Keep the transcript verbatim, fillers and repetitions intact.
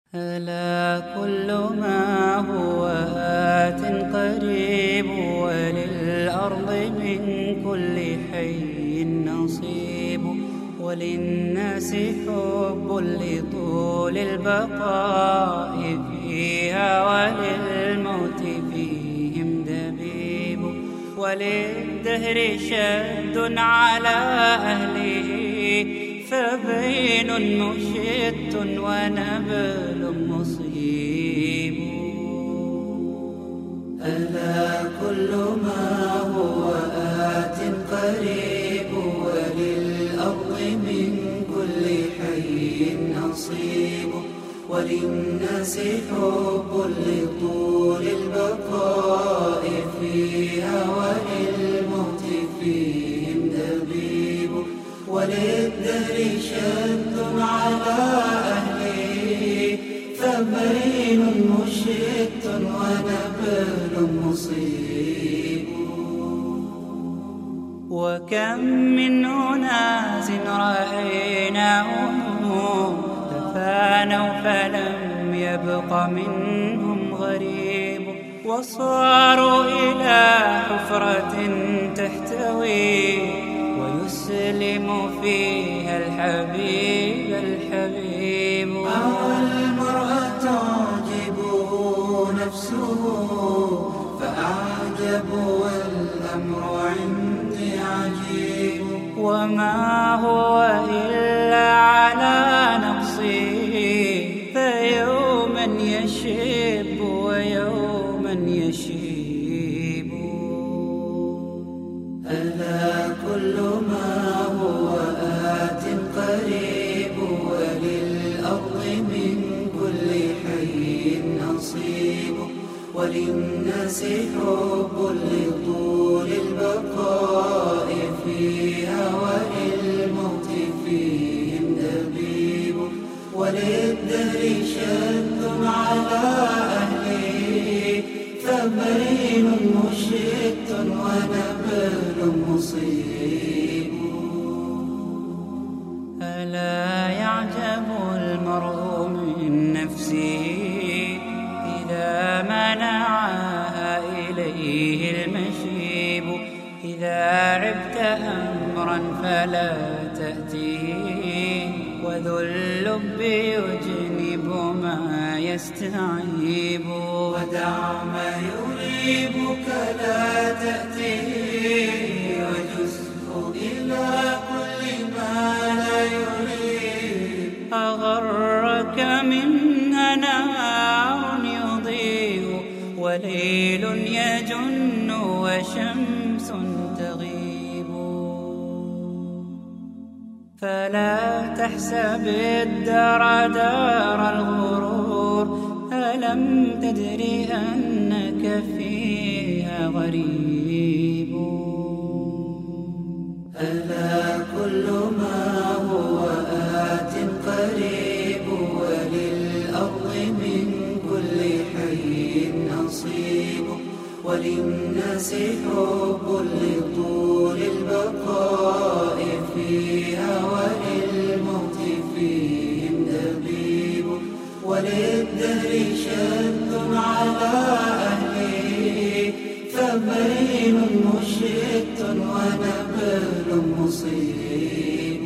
ألا كل ما هو آت قريب، وللأرض من كل حي نصيب، وللناس حب لطول البقاء فيها، وللموت فيهم دبيب، وللدهر شد على أهله، فبين مشت ونبل مصيب. ألا كل ما هو آت قريب، وللأرض من كل حي نصيب، وللناس حب لطول البقاء فيها، وللموت فيهم دبيب، وللدهر شد على أهله، فبين مشت ونبل مصيب. وكم من أناس رأيناهم تفانوا فلم يبق منهم غريب، وصاروا إلى حفرة تحتوي، ويسلم فيها الحبيب الحبيب. المرء تعجبه نفسه، فأعجب والأمر عندي عجيب، وما هو إلا على نقصه، فيوما يشب ويوما يشيب. ألا كل ما هو آت قريب، وللأرض من كل حي نصيب، وللناس حب لطول البقاء فيها، وللموت فيهم دبيب، وللدهر شد على أهله، فبين مشت ونبل مصيب. ألا يعجب المرء من نفسه إذا منعها إليه المشيب، إذا عبت أمرا فلا تأتيه، وذو اللب يجنب ما يستعيب. ودع ما يريبك لا تأتيه، وجزه إلى كل ما لا يريب. أغرك منها نهار يضيء، وليل يجن وشمس تغيب، فلا تحسب الدار دار الغرور، ألم تدري أنك فيها غريب. ألا كل ما هو آت قريب، وللأرض من كل حي نصيب، وللناس حب لطول البقاء فيها، وللموت فيهم دبيب، وللدهر شد على أهله، فبين مشت ونبل مصيب.